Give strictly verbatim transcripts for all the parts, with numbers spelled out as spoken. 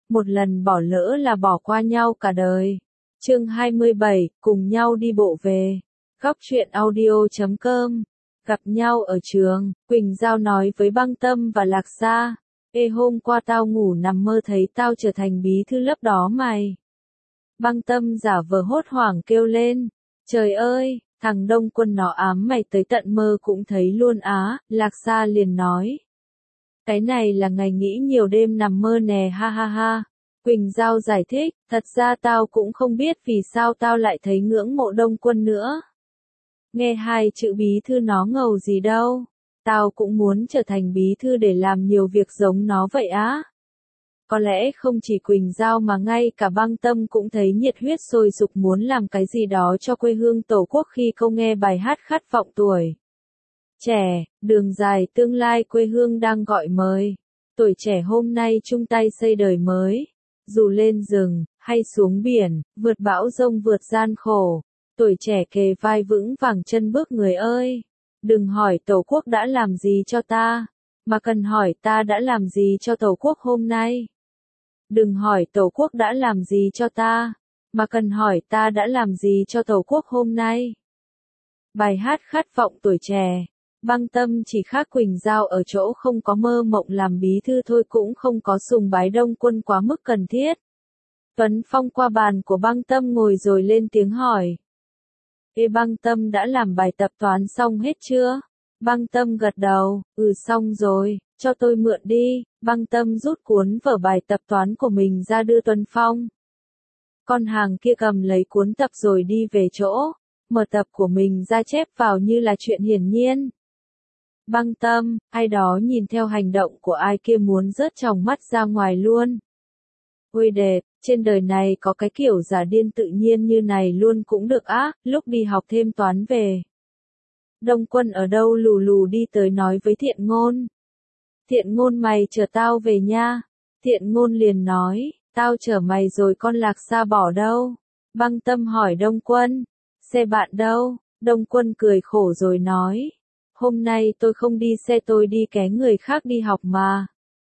một lần bỏ lỡ là bỏ qua nhau cả đời. Chương hai mươi bảy, cùng nhau đi bộ về. Góc truyện audio chấm com. Gặp nhau ở trường, Quỳnh Giao nói với Băng Tâm và Lạc Sa. Ê hôm qua tao ngủ nằm mơ thấy tao trở thành bí thư lớp đó mày. Băng Tâm giả vờ hốt hoảng kêu lên. Trời ơi, thằng Đông Quân nó ám mày tới tận mơ cũng thấy luôn á. Lạc Sa liền nói. Cái này là ngày nghĩ nhiều đêm nằm mơ nè ha ha ha. Quỳnh Giao giải thích, thật ra tao cũng không biết vì sao tao lại thấy ngưỡng mộ Đông Quân nữa. Nghe hai chữ bí thư nó ngầu gì đâu. Tao cũng muốn trở thành bí thư để làm nhiều việc giống nó vậy á. Có lẽ không chỉ Quỳnh Giao mà ngay cả Băng Tâm cũng thấy nhiệt huyết sôi sục muốn làm cái gì đó cho quê hương tổ quốc khi câu nghe bài hát khát vọng tuổi trẻ, đường dài tương lai quê hương đang gọi mời. Tuổi trẻ hôm nay chung tay xây đời mới. Dù lên rừng, hay xuống biển, vượt bão giông vượt gian khổ. Tuổi trẻ kề vai vững vàng chân bước người ơi. Đừng hỏi Tổ quốc đã làm gì cho ta, mà cần hỏi ta đã làm gì cho Tổ quốc hôm nay. Đừng hỏi Tổ quốc đã làm gì cho ta, mà cần hỏi ta đã làm gì cho Tổ quốc hôm nay. Bài hát khát vọng tuổi trẻ. Băng Tâm chỉ khác Quỳnh Giao ở chỗ không có mơ mộng làm bí thư thôi cũng không có sùng bái Đông Quân quá mức cần thiết. Tuấn Phong qua bàn của Băng Tâm ngồi rồi lên tiếng hỏi. Ê Băng Tâm đã làm bài tập toán xong hết chưa? Băng Tâm gật đầu, ừ xong rồi, cho tôi mượn đi. Băng Tâm rút cuốn vở bài tập toán của mình ra đưa Tuấn Phong. Con hàng kia cầm lấy cuốn tập rồi đi về chỗ, mở tập của mình ra chép vào như là chuyện hiển nhiên. Băng Tâm, ai đó nhìn theo hành động của ai kia muốn rớt tròng mắt ra ngoài luôn. Ôi đẹp, trên đời này có cái kiểu giả điên tự nhiên như này luôn cũng được á, lúc đi học thêm toán về. Đông Quân ở đâu lù lù đi tới nói với Thiện Ngôn. Thiện Ngôn mày chờ tao về nha. Thiện Ngôn liền nói, tao chờ mày rồi con Lạc Sa bỏ đâu. Băng Tâm hỏi Đông Quân, xe bạn đâu? Đông Quân cười khổ rồi nói. Hôm nay tôi không đi xe tôi đi ké người khác đi học mà.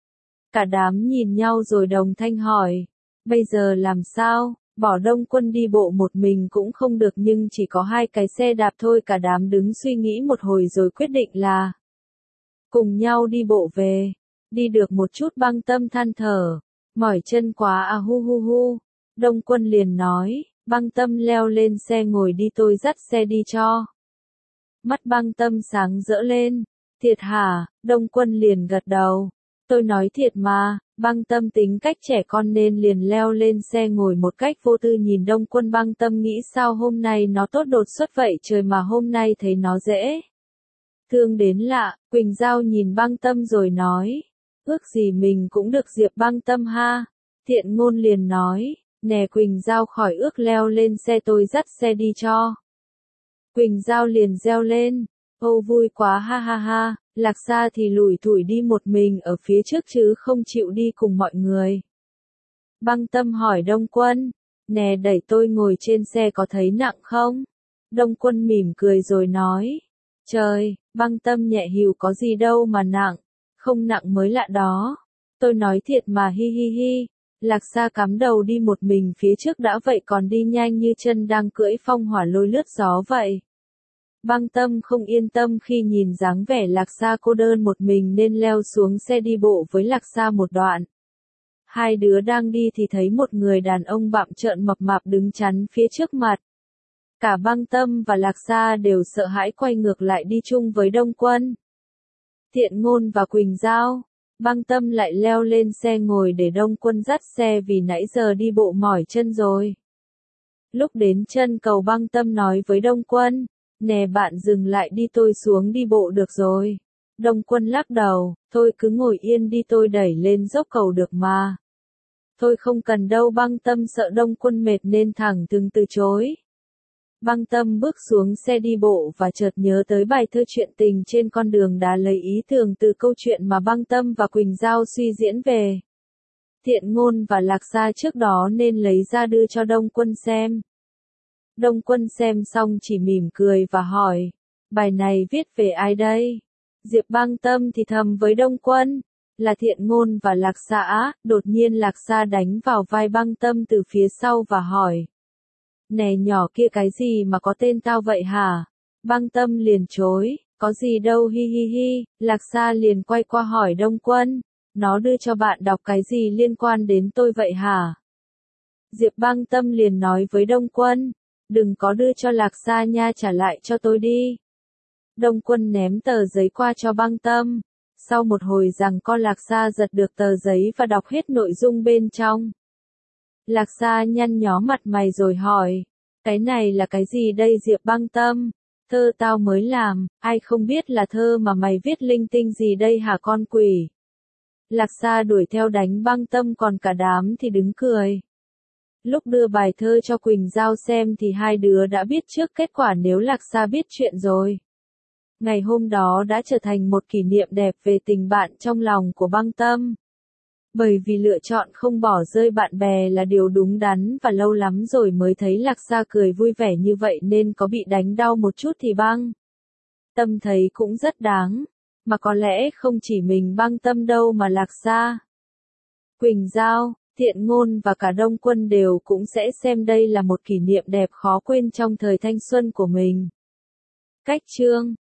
Cả đám nhìn nhau rồi đồng thanh hỏi. Bây giờ làm sao? Bỏ Đông Quân đi bộ một mình cũng không được nhưng chỉ có hai cái xe đạp thôi. Cả đám đứng suy nghĩ một hồi rồi quyết định là cùng nhau đi bộ về. Đi được một chút Băng Tâm than thở. Mỏi chân quá à hu hu hu. Đông Quân liền nói. Băng Tâm leo lên xe ngồi đi tôi dắt xe đi cho. Mắt Băng Tâm sáng rỡ lên. Thiệt hả? Đông Quân liền gật đầu. Tôi nói thiệt mà. Băng Tâm tính cách trẻ con nên liền leo lên xe ngồi một cách vô tư nhìn Đông Quân. Băng Tâm nghĩ sao hôm nay nó tốt đột xuất vậy trời mà hôm nay thấy nó dễ thương đến lạ. Quỳnh Giao nhìn Băng Tâm rồi nói. Ước gì mình cũng được Diệp Băng Tâm ha. Thiện Ngôn liền nói. Nè Quỳnh Giao khỏi ước leo lên xe tôi dắt xe đi cho. Quỳnh Giao liền reo lên. Ô vui quá ha ha ha. Lạc Sa thì lủi thủi đi một mình ở phía trước chứ không chịu đi cùng mọi người. Băng Tâm hỏi Đông Quân. Nè đẩy tôi ngồi trên xe có thấy nặng không? Đông Quân mỉm cười rồi nói. Trời, Băng Tâm nhẹ hìu có gì đâu mà nặng. Không nặng mới lạ đó. Tôi nói thiệt mà hi hi hi. Lạc Sa cắm đầu đi một mình phía trước đã vậy còn đi nhanh như chân đang cưỡi phong hỏa lôi lướt gió vậy. Băng Tâm không yên tâm khi nhìn dáng vẻ Lạc Sa cô đơn một mình nên leo xuống xe đi bộ với Lạc Sa một đoạn. Hai đứa đang đi thì thấy một người đàn ông bặm trợn mập mạp đứng chắn phía trước mặt. Cả Băng Tâm và Lạc Sa đều sợ hãi quay ngược lại đi chung với Đông Quân. Thiện Ngôn và Quỳnh Giao. Băng Tâm lại leo lên xe ngồi để Đông Quân dắt xe vì nãy giờ đi bộ mỏi chân rồi. Lúc đến chân cầu Băng Tâm nói với Đông Quân. Nè bạn dừng lại đi tôi xuống đi bộ được rồi. Đông Quân lắc đầu, thôi cứ ngồi yên đi tôi đẩy lên dốc cầu được mà. Thôi không cần đâu Băng Tâm sợ Đông Quân mệt nên thẳng thừng từ chối. Băng Tâm bước xuống xe đi bộ và chợt nhớ tới bài thơ chuyện tình trên con đường đá lấy ý tưởng từ câu chuyện mà Băng Tâm và Quỳnh Giao suy diễn về. Thiện Ngôn và Lạc Sa trước đó nên lấy ra đưa cho Đông Quân xem. Đông Quân xem xong chỉ mỉm cười và hỏi, bài này viết về ai đây? Diệp Băng Tâm thì thầm với Đông Quân, là Thiện Ngôn và Lạc Sa. Đột nhiên Lạc Sa đánh vào vai Băng Tâm từ phía sau và hỏi. Nè nhỏ kia, cái gì mà có tên tao vậy hả? Băng Tâm liền chối, có gì đâu hi hi hi. Lạc Sa liền quay qua hỏi Đông Quân, nó đưa cho bạn đọc cái gì liên quan đến tôi vậy hả? Diệp Băng Tâm liền nói với Đông Quân, đừng có đưa cho Lạc Sa nha, trả lại cho tôi đi. Đông Quân ném tờ giấy qua cho Băng Tâm. Sau một hồi giằng co, Lạc Sa giật được tờ giấy và đọc hết nội dung bên trong. Lạc Sa nhăn nhó mặt mày rồi hỏi, cái này là cái gì đây Diệp Băng Tâm? Thơ tao mới làm, ai không biết là thơ mà mày viết linh tinh gì đây hả con quỷ? Lạc Sa đuổi theo đánh Băng Tâm, còn cả đám thì đứng cười. Lúc đưa bài thơ cho Quỳnh Giao xem thì hai đứa đã biết trước kết quả nếu Lạc Sa biết chuyện rồi. Ngày hôm đó đã trở thành một kỷ niệm đẹp về tình bạn trong lòng của Băng Tâm. Bởi vì lựa chọn không bỏ rơi bạn bè là điều đúng đắn và lâu lắm rồi mới thấy Lạc Sa cười vui vẻ như vậy nên có bị đánh đau một chút thì Băng Tâm thấy cũng rất đáng. Mà có lẽ không chỉ mình Băng Tâm đâu mà Lạc Sa, Quỳnh Giao, Thiện Ngôn và cả Đông Quân đều cũng sẽ xem đây là một kỷ niệm đẹp khó quên trong thời thanh xuân của mình. Cách chương